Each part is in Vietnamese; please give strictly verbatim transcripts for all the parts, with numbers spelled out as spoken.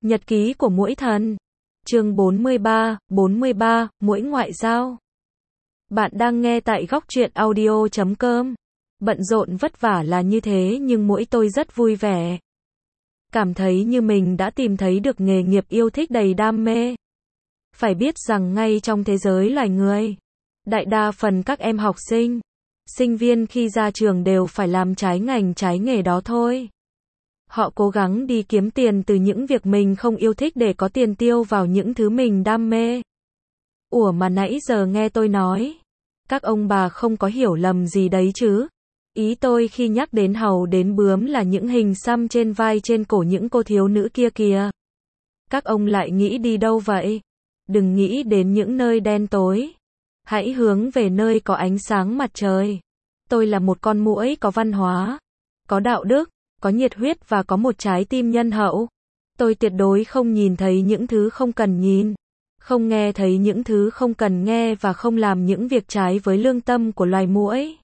Nhật ký của muỗi thần. Chương bốn mươi ba, bốn mươi ba, muỗi ngoại giao. Bạn đang nghe tại góc truyện audio chấm com. Bận rộn vất vả là như thế nhưng muỗi tôi rất vui vẻ. Cảm thấy như mình đã tìm thấy được nghề nghiệp yêu thích đầy đam mê. Phải biết rằng ngay trong thế giới loài người, đại đa phần các em học sinh, sinh viên khi ra trường đều phải làm trái ngành trái nghề đó thôi. Họ cố gắng đi kiếm tiền từ những việc mình không yêu thích để có tiền tiêu vào những thứ mình đam mê. Ủa mà nãy giờ nghe tôi nói, các ông bà không có hiểu lầm gì đấy chứ? Ý tôi khi nhắc đến hầu đến bướm là những hình xăm trên vai trên cổ những cô thiếu nữ kia kìa. Các ông lại nghĩ đi đâu vậy? Đừng nghĩ đến những nơi đen tối. Hãy hướng về nơi có ánh sáng mặt trời. Tôi là một con muỗi có văn hóa, có đạo đức, có nhiệt huyết và có một trái tim nhân hậu. Tôi tuyệt đối không nhìn thấy những thứ không cần nhìn, không nghe thấy những thứ không cần nghe và không làm những việc trái với lương tâm của loài muỗi.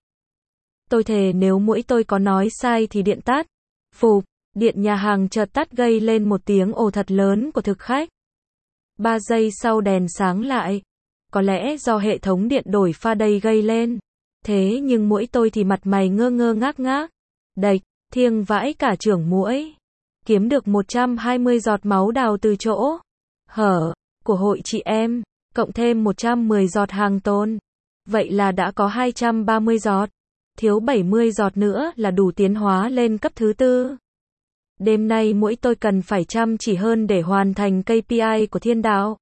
Tôi thề nếu muỗi tôi có nói sai thì điện tắt. Phụp, điện nhà hàng chợt tắt gây lên một tiếng ồ thật lớn của thực khách. Ba giây sau đèn sáng lại. Có lẽ do hệ thống điện đổi pha đây gây lên. Thế nhưng muỗi tôi thì mặt mày ngơ ngơ ngác ngác. Đạch, thiêng vãi cả trưởng muỗi. Kiếm được một trăm hai mươi giọt máu đào từ chỗ hở của hội chị em, cộng thêm một trăm mười giọt hàng tôn. Vậy là đã có hai trăm ba mươi giọt. Thiếu bảy mươi giọt nữa là đủ tiến hóa lên cấp thứ tư. Đêm nay muỗi tôi cần phải chăm chỉ hơn để hoàn thành ca pê i của thiên đạo.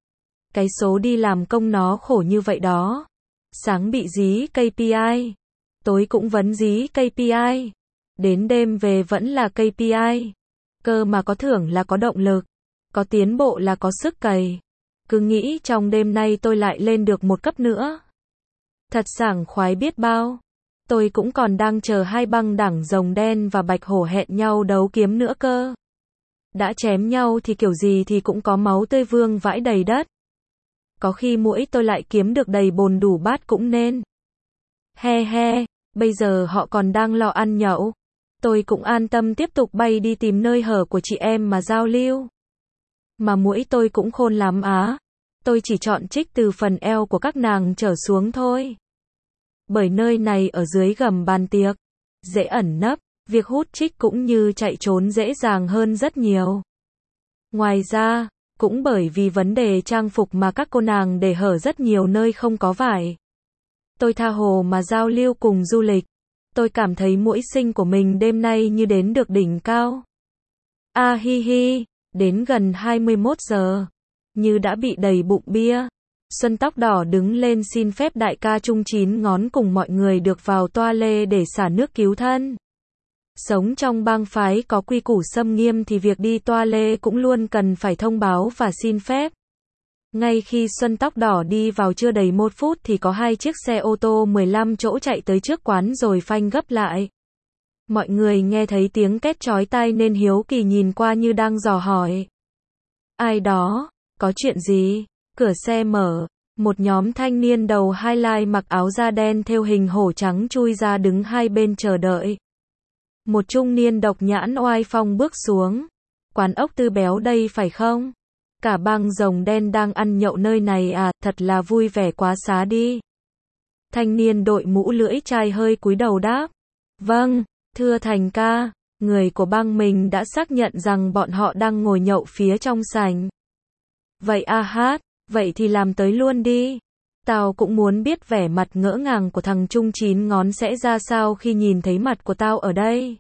Cái số đi làm công nó khổ như vậy đó. Sáng bị dí ca pê i, tối cũng vấn dí ca pê i, đến đêm về vẫn là ca pê i. Cơ mà có thưởng là có động lực, có tiến bộ là có sức cày. Cứ nghĩ trong đêm nay tôi lại lên được một cấp nữa. Thật sảng khoái biết bao. Tôi cũng còn đang chờ hai băng đảng rồng đen và bạch hổ hẹn nhau đấu kiếm nữa cơ. Đã chém nhau thì kiểu gì thì cũng có máu tươi vương vãi đầy đất. Có khi muỗi tôi lại kiếm được đầy bồn đủ bát cũng nên. He he, bây giờ họ còn đang lo ăn nhậu. Tôi cũng an tâm tiếp tục bay đi tìm nơi hở của chị em mà giao lưu. Mà muỗi tôi cũng khôn lắm á. Tôi chỉ chọn trích từ phần eo của các nàng trở xuống thôi. Bởi nơi này ở dưới gầm bàn tiệc, dễ ẩn nấp, việc hút trích cũng như chạy trốn dễ dàng hơn rất nhiều. Ngoài ra, cũng bởi vì vấn đề trang phục mà các cô nàng để hở rất nhiều nơi không có vải. Tôi tha hồ mà giao lưu cùng du lịch. Tôi cảm thấy muỗi sinh của mình đêm nay như đến được đỉnh cao. A hi hi, đến gần hai mươi mốt giờ, như đã bị đầy bụng bia. Xuân tóc đỏ đứng lên xin phép đại ca chung chín ngón cùng mọi người được vào toa lê để xả nước cứu thân. Sống trong bang phái có quy củ xâm nghiêm thì việc đi toa lê cũng luôn cần phải thông báo và xin phép. Ngay khi Xuân tóc đỏ đi vào chưa đầy một phút thì có hai chiếc xe ô tô mười lăm chỗ chạy tới trước quán rồi phanh gấp lại. Mọi người nghe thấy tiếng két chói tai nên hiếu kỳ nhìn qua như đang dò hỏi. Ai đó? Có chuyện gì? Cửa xe mở, một nhóm thanh niên đầu highlight mặc áo da đen thêu hình hổ trắng chui ra đứng hai bên chờ đợi. Một trung niên độc nhãn oai phong bước xuống. Quán ốc Tư Béo đây phải không? Cả bang rồng đen đang ăn nhậu nơi này à, thật là vui vẻ quá xá đi. Thanh niên đội mũ lưỡi chai hơi cúi đầu đáp. Vâng, thưa Thành ca, người của bang mình đã xác nhận rằng bọn họ đang ngồi nhậu phía trong sảnh. Vậy a hát, vậy thì làm tới luôn đi. Tao cũng muốn biết vẻ mặt ngỡ ngàng của thằng Trung chín ngón sẽ ra sao khi nhìn thấy mặt của tao ở đây.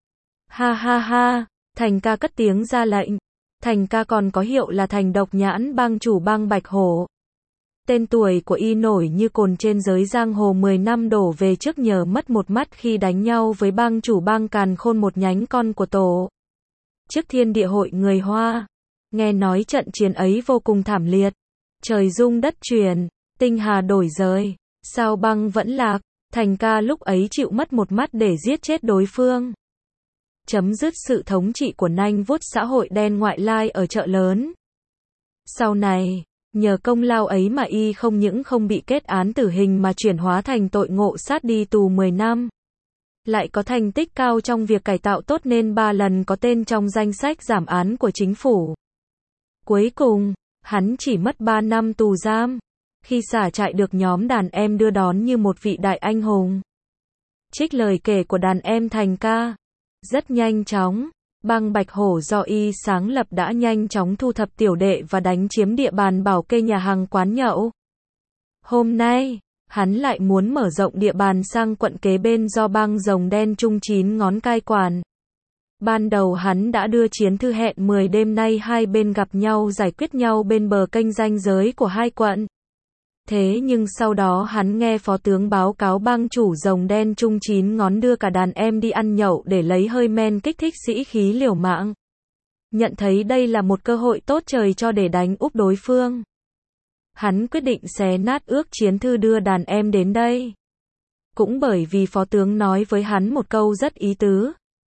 Ha ha ha, Thành ca cất tiếng ra lệnh. Thành ca còn có hiệu là Thành độc nhãn bang chủ bang Bạch Hổ. Tên tuổi của y nổi như cồn trên giới giang hồ mười năm đổ về trước nhờ mất một mắt khi đánh nhau với bang chủ bang Càn Khôn một nhánh con của tổ. Trước thiên địa hội người Hoa. Nghe nói trận chiến ấy vô cùng thảm liệt. Trời rung đất chuyển, tinh hà đổi rời, sao băng vẫn lạc, Thành ca lúc ấy chịu mất một mắt để giết chết đối phương. Chấm dứt sự thống trị của nanh vuốt xã hội đen ngoại lai ở chợ lớn. Sau này, nhờ công lao ấy mà y không những không bị kết án tử hình mà chuyển hóa thành tội ngộ sát đi tù mười năm. Lại có thành tích cao trong việc cải tạo tốt nên ba lần có tên trong danh sách giảm án của chính phủ. Cuối cùng, hắn chỉ mất ba năm tù giam. Khi xả trại được nhóm đàn em đưa đón như một vị đại anh hùng. Trích lời kể của đàn em Thành ca. Rất nhanh chóng, bang Bạch Hổ do y sáng lập đã nhanh chóng thu thập tiểu đệ và đánh chiếm địa bàn bảo kê nhà hàng quán nhậu. Hôm nay, hắn lại muốn mở rộng địa bàn sang quận kế bên do bang Rồng Đen Trung chín ngón cai quản. Ban đầu hắn đã đưa Chiến Thư hẹn mười đêm nay hai bên gặp nhau giải quyết nhau bên bờ kênh ranh giới của hai quận. Thế nhưng sau đó hắn nghe phó tướng báo cáo bang chủ Rồng Đen Trung chín ngón đưa cả đàn em đi ăn nhậu để lấy hơi men kích thích sĩ khí liều mạng. Nhận thấy đây là một cơ hội tốt trời cho để đánh úp đối phương. Hắn quyết định xé nát ước Chiến Thư đưa đàn em đến đây. Cũng bởi vì phó tướng nói với hắn một câu rất ý tứ.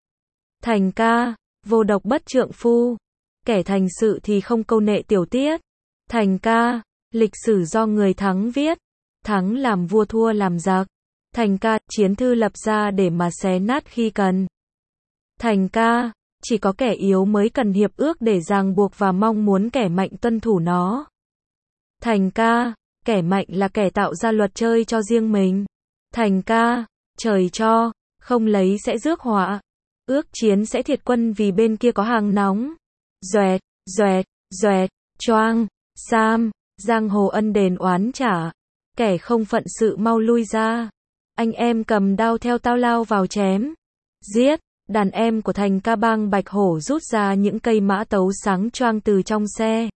Thành ca, vô độc bất trượng phu. Kẻ thành sự thì không câu nệ tiểu tiết. Thành ca, lịch sử do người thắng viết. Thắng làm vua thua làm giặc. Thành ca, Chiến Thư lập ra để mà xé nát khi cần. Thành ca, chỉ có kẻ yếu mới cần hiệp ước để ràng buộc và mong muốn kẻ mạnh tuân thủ nó. Thành ca, kẻ mạnh là kẻ tạo ra luật chơi cho riêng mình. Thành ca, trời cho, không lấy sẽ rước họa. Ước chiến sẽ thiệt quân vì bên kia có hàng nóng. Doẹt, doẹt, doẹt, choang, sam, giang hồ ân đền oán trả. Kẻ không phận sự mau lui ra. Anh em cầm đao theo tao lao vào chém. Giết, đàn em của Thành ca bang Bạch Hổ rút ra những cây mã tấu sáng choang từ trong xe.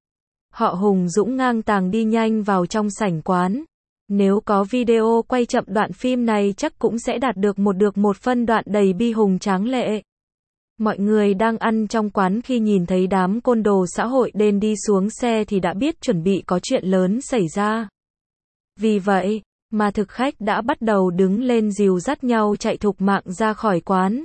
Họ hùng dũng ngang tàng đi nhanh vào trong sảnh quán. Nếu có video quay chậm đoạn phim này chắc cũng sẽ đạt được một được một phân đoạn đầy bi hùng tráng lệ. Mọi người đang ăn trong quán khi nhìn thấy đám côn đồ xã hội đen đi xuống xe thì đã biết chuẩn bị có chuyện lớn xảy ra. Vì vậy, mà thực khách đã bắt đầu đứng lên dìu dắt nhau chạy thục mạng ra khỏi quán.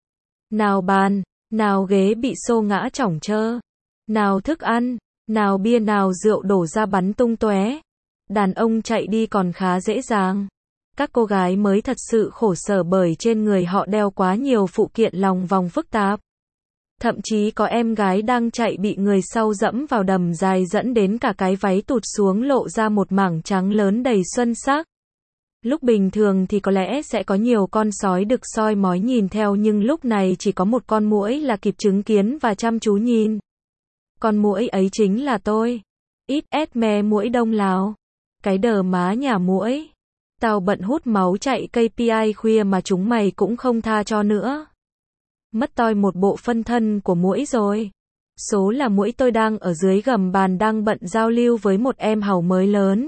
Nào bàn, nào ghế bị xô ngã chỏng trơ, nào thức ăn, nào bia nào rượu đổ ra bắn tung tóe. Đàn ông chạy đi còn khá dễ dàng. Các cô gái mới thật sự khổ sở bởi trên người họ đeo quá nhiều phụ kiện lòng vòng phức tạp. Thậm chí có em gái đang chạy bị người sau dẫm vào đầm dài dẫn đến cả cái váy tụt xuống lộ ra một mảng trắng lớn đầy xuân sắc. Lúc bình thường thì có lẽ sẽ có nhiều con sói đực soi mói nhìn theo nhưng lúc này chỉ có một con muỗi là kịp chứng kiến và chăm chú nhìn. Con muỗi ấy chính là tôi. Ít ét me muỗi Đông Lào. Cái đờ má nhà muỗi. Tao bận hút máu chạy ca pê i khuya mà chúng mày cũng không tha cho nữa. Mất toi một bộ phân thân của muỗi rồi. Số là muỗi tôi đang ở dưới gầm bàn đang bận giao lưu với một em hàu mới lớn.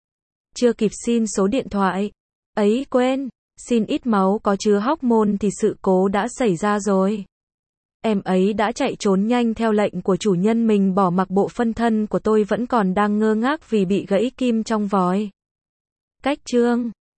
Chưa kịp xin số điện thoại. Ấy quên, xin ít máu có chứa hormone thì sự cố đã xảy ra rồi. Em ấy đã chạy trốn nhanh theo lệnh của chủ nhân mình bỏ mặc bộ phân thân của tôi vẫn còn đang ngơ ngác vì bị gãy kim trong vòi. Cách chương